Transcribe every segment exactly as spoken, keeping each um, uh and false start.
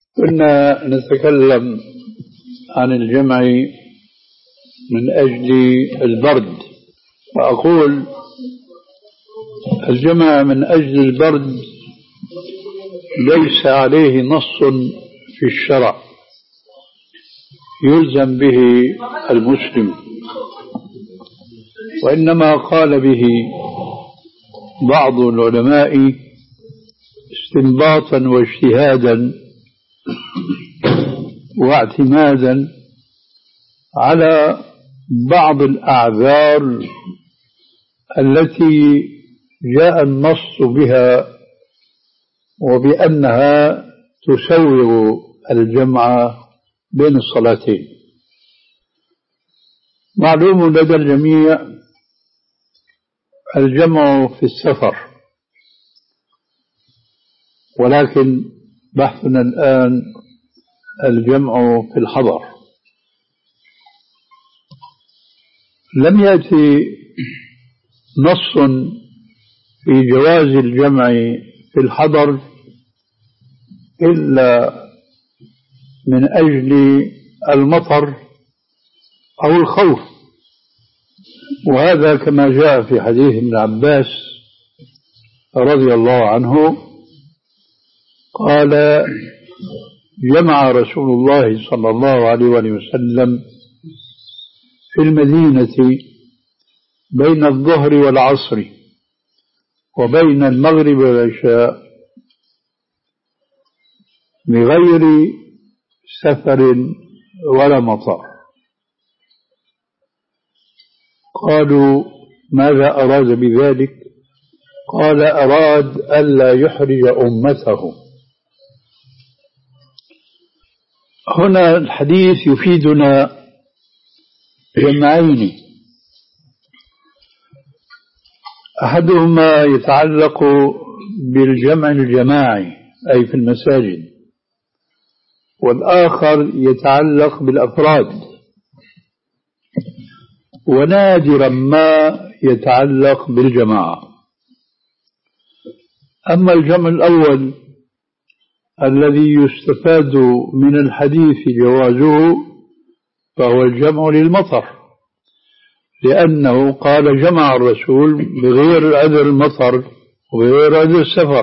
كنا نتكلم عن الجمع من أجل البرد، وأقول الجمع من أجل البرد ليس عليه نص في الشرع يلزم به المسلم، وإنما قال به بعض العلماء استنباطا واجتهادا واعتمادا على بعض الأعذار التي جاء النص بها وبأنها تسوغ الجمع بين الصلاتين. معلوم لدى الجميع الجمع في السفر، ولكن بحثنا الآن الجمع في الحضر. لم يأتي نص في جواز الجمع في الحضر إلا من أجل المطر أو الخوف، وهذا كما جاء في حديث ابن عباس رضي الله عنه قال: جمع رسول الله صلى الله عليه وسلم في المدينة بين الظهر والعصر وبين المغرب والعشاء بغير سفر ولا مطر. قالوا: ماذا أراد بذلك؟ قال: أراد ألا يحرج أمته. هنا الحديث يفيدنا جمعين: أحدهما يتعلق بالجمع الجماعي أي في المساجد، والآخر يتعلق بالأفراد، ونادرا ما يتعلق بالجماعة. أما الجمع الأول الذي يستفاد من الحديث جوازه فهو الجمع للمطر، لأنه قال جمع الرسول بغير عذر المطر وغير عذر السفر،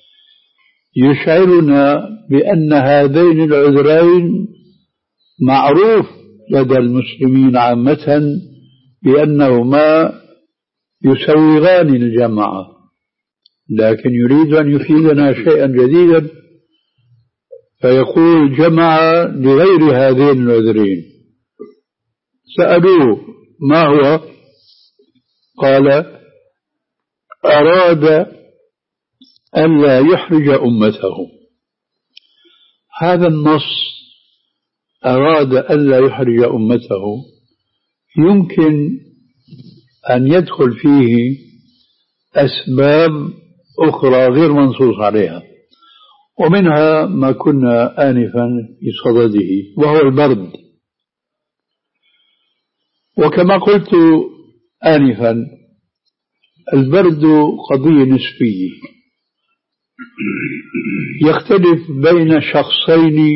يشعرنا بأن هذين العذرين معروف لدى المسلمين عامة بأنهما يسوغان الجمع، لكن يريد أن يفيدنا شيئا جديدا فيقول جمع لغير هذين العذرين. سألوه: ما هو؟ قال: أراد ألا يحرج أمته. هذا النص أراد ألا يحرج أمته يمكن أن يدخل فيه أسباب أخرى غير منصوص عليها، ومنها ما كنا آنفا في صدده وهو البرد. وكما قلت آنفا البرد قضية نسبية، يختلف بين شخصين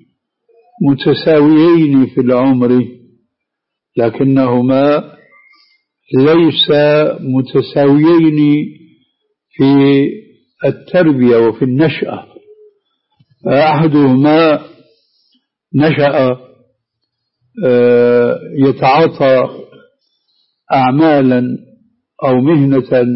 متساويين في العمر لكنهما ليس متساويين في التربية وفي النشأة. أحدهما نشأ يتعاطى أعمالا أو مهنة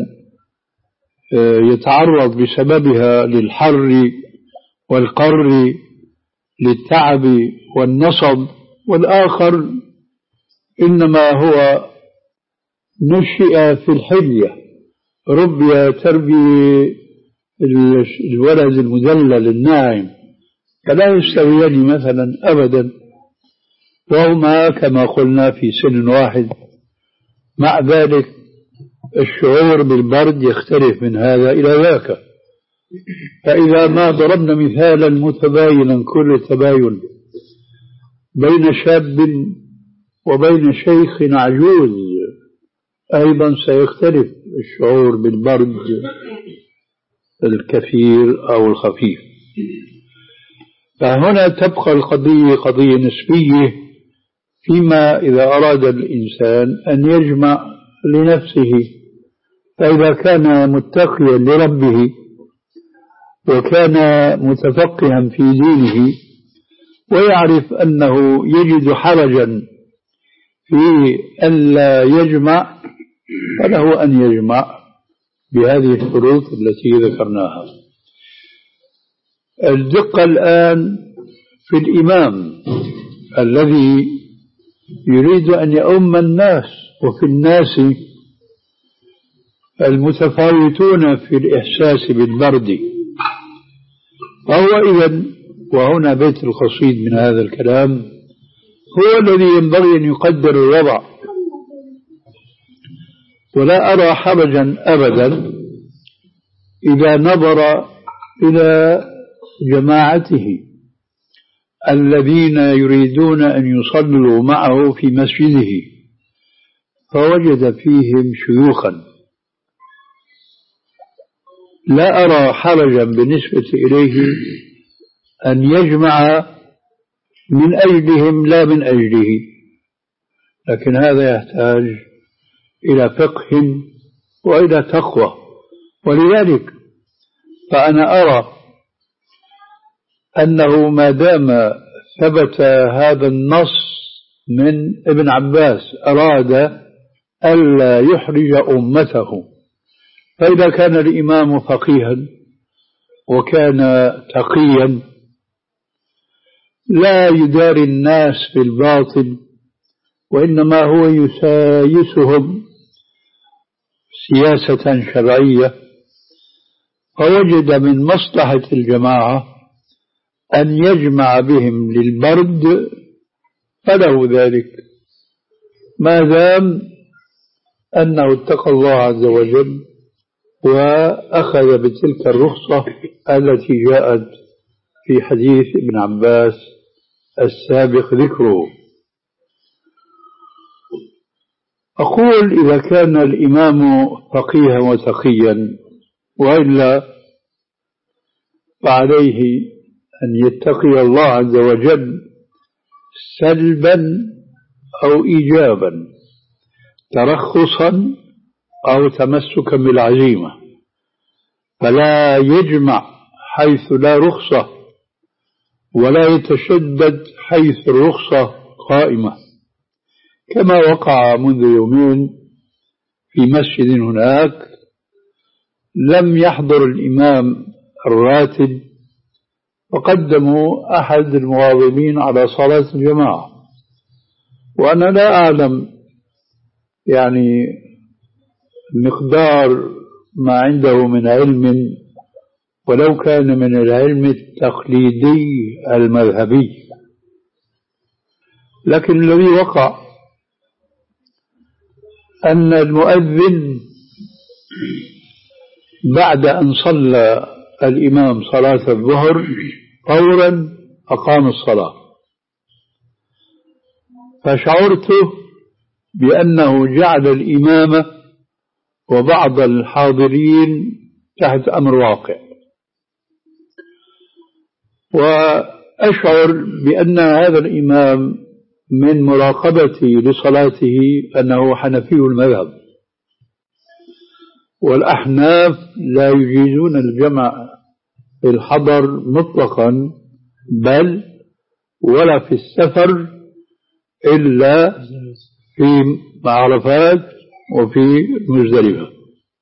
يتعرض بسببها للحر والقر للتعب والنصب، والآخر إنما هو نشئ في الحلية، ربي تربية الولد المدلل الناعم، فلا يستويان مثلا أبدا، وهما كما قلنا في سن واحد. مع ذلك الشعور بالبرد يختلف من هذا إلى ذاك. فإذا ما ضربنا مثالا متباينا كل التباين بين شاب وبين شيخ عجوز أيضا سيختلف الشعور بالبرد الكثير أو الخفيف. فهنا تبقى القضية قضية نسبية، فيما إذا أراد الإنسان أن يجمع لنفسه، فإذا كان متقيا لربه وكان متفقها في دينه ويعرف أنه يجد حرجا في أن لا يجمع، فله أن يجمع بهذه الشروط التي ذكرناها. الدقة الآن في الإمام الذي يريد أن يؤم الناس، وفي الناس المتفاوتون في الإحساس بالبرد، فهو إذن، وهنا بيت القصيد من هذا الكلام، هو الذي ينبغي أن يقدر الوضع. ولا أرى حرجا أبدا إذا نظر إلى جماعته الذين يريدون أن يصلوا معه في مسجده فوجد فيهم شيوخا، لا أرى حرجا بالنسبة إليه أن يجمع من أجلهم لا من أجله، لكن هذا يحتاج إلى فقه وإلى تقوى. ولذلك فأنا أرى أنه ما دام ثبت هذا النص من ابن عباس أراد ألا يحرج أمته، فإذا كان الإمام فقيها وكان تقيا لا يداري الناس بالباطل، وإنما هو يسايسهم سياسة شرعية، فوجد من مصلحة الجماعة أن يجمع بهم للبرد فله ذلك، ما دام أنه اتقى الله عز وجل وأخذ بتلك الرخصة التي جاءت في حديث ابن عباس السابق ذكره. أقول إذا كان الإمام فقيها وتقيا، وإلا فعليه أن يتقي الله عز وجل سلبا أو إيجابا، ترخصا أو تمسكا بالعزيمة، فلا يجمع حيث لا رخصة ولا يتشدد حيث الرخصة قائمة، كما وقع منذ يومين في مسجد هناك لم يحضر الإمام الراتب وقدموا أحد المواظبين على صلاة الجماعة، وأنا لا أعلم يعني مقدار ما عنده من علم، ولو كان من العلم التقليدي المذهبي، لكن الذي وقع أن المؤذن بعد أن صلى الإمام صلاة الظهر فورا أقام الصلاة، فشعرت بأنه جعل الإمامة وبعض الحاضرين تحت أمر واقع، وأشعر بأن هذا الإمام من مراقبتي لصلاته أنه حنفي المذهب، والأحناف لا يجيزون الجمع في الحضر مطلقا، بل ولا في السفر إلا في عرفات وفي مزدلفة.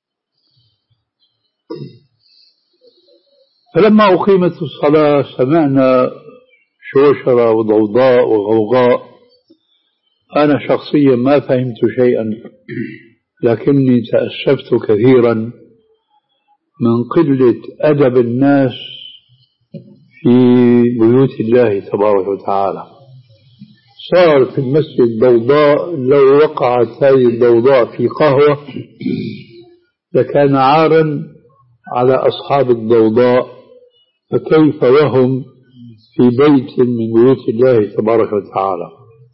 فلما أقيمت الصلاة سمعنا شوشرة وضوضاء وغوغاء، أنا شخصيا ما فهمت شيئا، لكني تأسفت كثيرا من قلة أدب الناس في بيوت الله تبارك وتعالى. صار في المسجد ضوضاء، لو وقعت هذه الضوضاء في قهوة لكان عارا على أصحاب الضوضاء، فكيف وهم في بيت من بيوت الله تبارك وتعالى.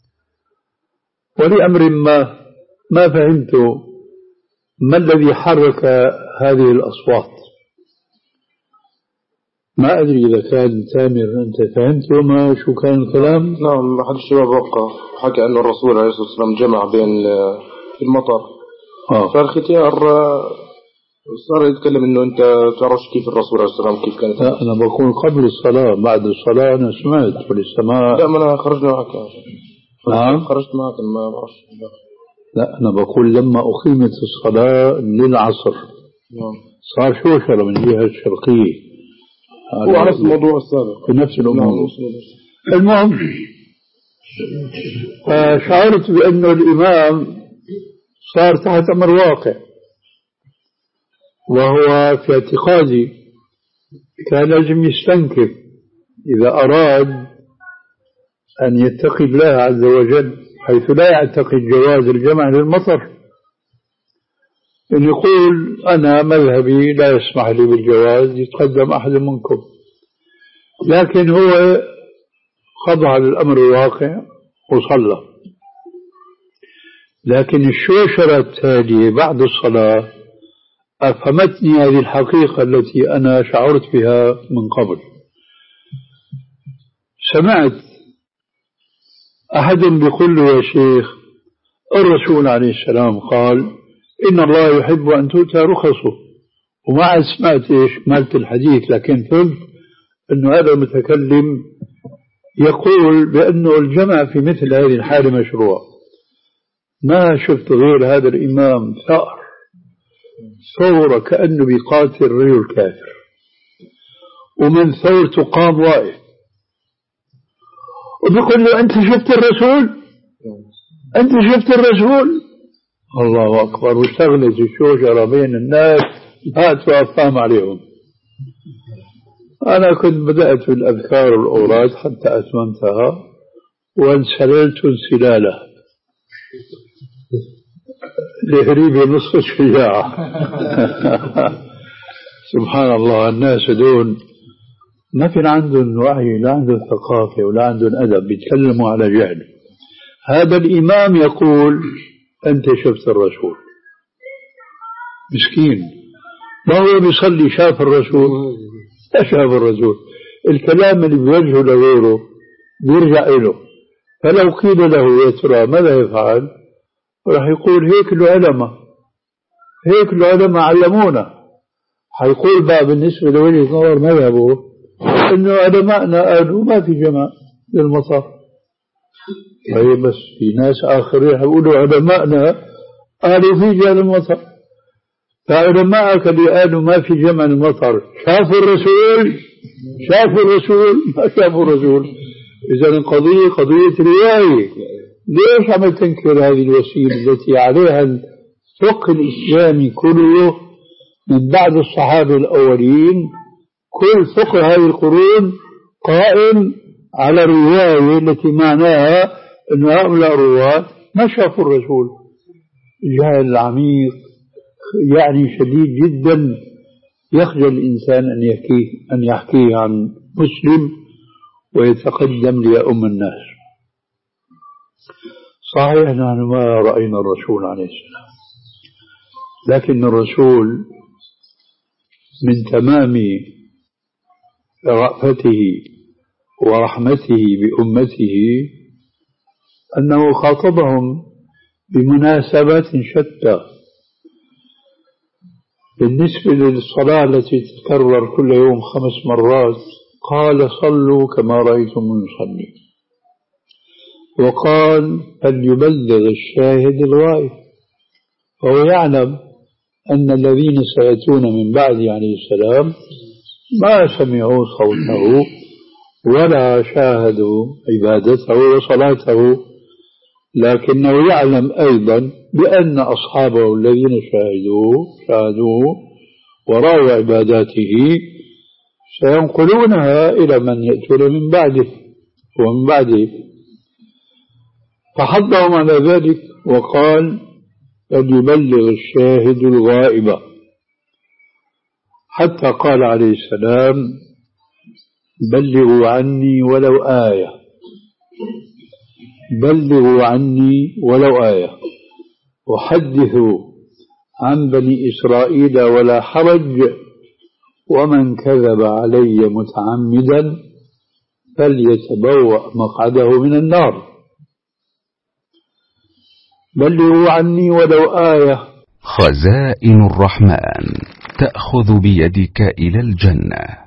ولأمر ما ما فهمت ما الذي حرك هذه الأصوات. ما أدري إذا كان تامر أنت فهمت وما شو كان الكلام؟ نعم أحد الشباب وقع حكى أن الرسول عليه الصلاة والسلام جمع بين المطر آه. فالختيار صار يتكلم إنه أنت تعرفش كيف الرسول عليه الصلاة والسلام كيف كانت. لا أنا بقول قبل الصلاة بعد الصلاة أنا سمعت والسماء. لا ما أنا خرجنا معك. نعم خرجت معك ما بعرفش. لا أنا بقول لما أقيمت الصلاة للعصر نعم. صار شوشرة من الجهة الشرقية. هو على الموضوع السابق في نفس الأمور. نعم. المهم شعرت بأنه الإمام صار تحت أمر واقع، وهو في اعتقادي كان لازم يستنكف إذا أراد أن يتقي الله عز وجل، حيث لا يعتقد جواز الجمع للمطر، أن يقول أنا مذهبي لا يسمح لي بالجواز يتقدم أحد منكم. لكن هو خضع للأمر الواقع وصلى. لكن الشوشرة التالية بعد الصلاة أفهمتني هذه الحقيقة التي أنا شعرت بها من قبل. سمعت أحد بيقول له يا شيخ الرسول عليه السلام قال إن الله يحب أن تؤتى رخصه، وما عاد سمعت إيش مالت الحديث، لكن فهمت أنه هذا المتكلم يقول بأنه الجمع في مثل هذه الحالة مشروع. ما شفت غير هذا الإمام ثأر ثورة كأنه بيقاتل رجل كافر، ومن ثورته قام واقف وبيقول له أنت شفت الرسول؟ أنت شفت الرسول؟ الله أكبر. واشتغلت الشوشرة بين الناس هات وأفهم عليهم. أنا كنت بدأت في الأذكار والأوراد حتى أتممتها وانسللت انسلالة لهريب نصف الشجاعة. سبحان الله، الناس دون ما في عندهم وعي، لا عندهم ثقافة ولا عندهم أدب، بيتكلموا على جهل. هذا الإمام يقول أنت شفت الرسول، مسكين ما هو بيصلي شاف الرسول؟ لا شاف الرسول. الكلام اللي بيوجهه لغيره بيرجع له، فلو قيل له يا ترى ماذا يفعل؟ راح يقول هيك العلماء هيك العلماء علمونا. حيقول بقى بالنسبة لوجهة نظر مذهبه إنه علماءنا قالوا ما في جمع للمطر. طيب بس في ناس آخرين يقولوا علماءنا قالوا في جمع المطر، فعلماءك اللي قالوا ما في جمع المطر شافوا الرسول؟ شافوا الرسول؟ ما شافوا الرسول. إذا القضية قضية رواية. ليش عم تنكر هذه الوسيلة التي عليها الفقه الإسلامي كله من بعد الصحابة الأولين؟ كل فقه هذه القرون قائم على الرواية التي معناها أن هؤلاء الرواة ما شافوا الرسول. الجهل العميق يعني شديد جدا، يخجل الإنسان أن يحكيه أن يحكيه عن مسلم ويتقدم ليؤم الناس. صحيح نحن ما رأينا الرسول عليه السلام، لكن الرسول من تمام رأفته ورحمته بأمته أنه خاطبهم بمناسبات شتى. بالنسبة للصلاة التي تتكرر كل يوم خمس مرات قال صلوا كما رأيتم يصلي، وقال فليبلغ الشاهد الغائب. فهو يعلم أن الذين سيأتون من بعد عليه السلام ما سمعوا صوته ولا شاهدوا عبادته وصلاته، لكنه يعلم أيضا بأن أصحابه الذين شاهدوه شاهدوه ورأوا عباداته سينقلونها إلى من يأتون من بعده ومن بعده. فحضهم على ذلك وقال فليبلغ الشاهد الغائب، حتى قال عليه السلام بلغوا عني ولو آية، بلغوا عني ولو آية، وحدثوا عن بني إسرائيل ولا حرج، ومن كذب علي متعمدا فليتبوأ مقعده من النار. بلغوا عني ولو آية. خزائن الرحمن تأخذ بيدك إلى الجنة.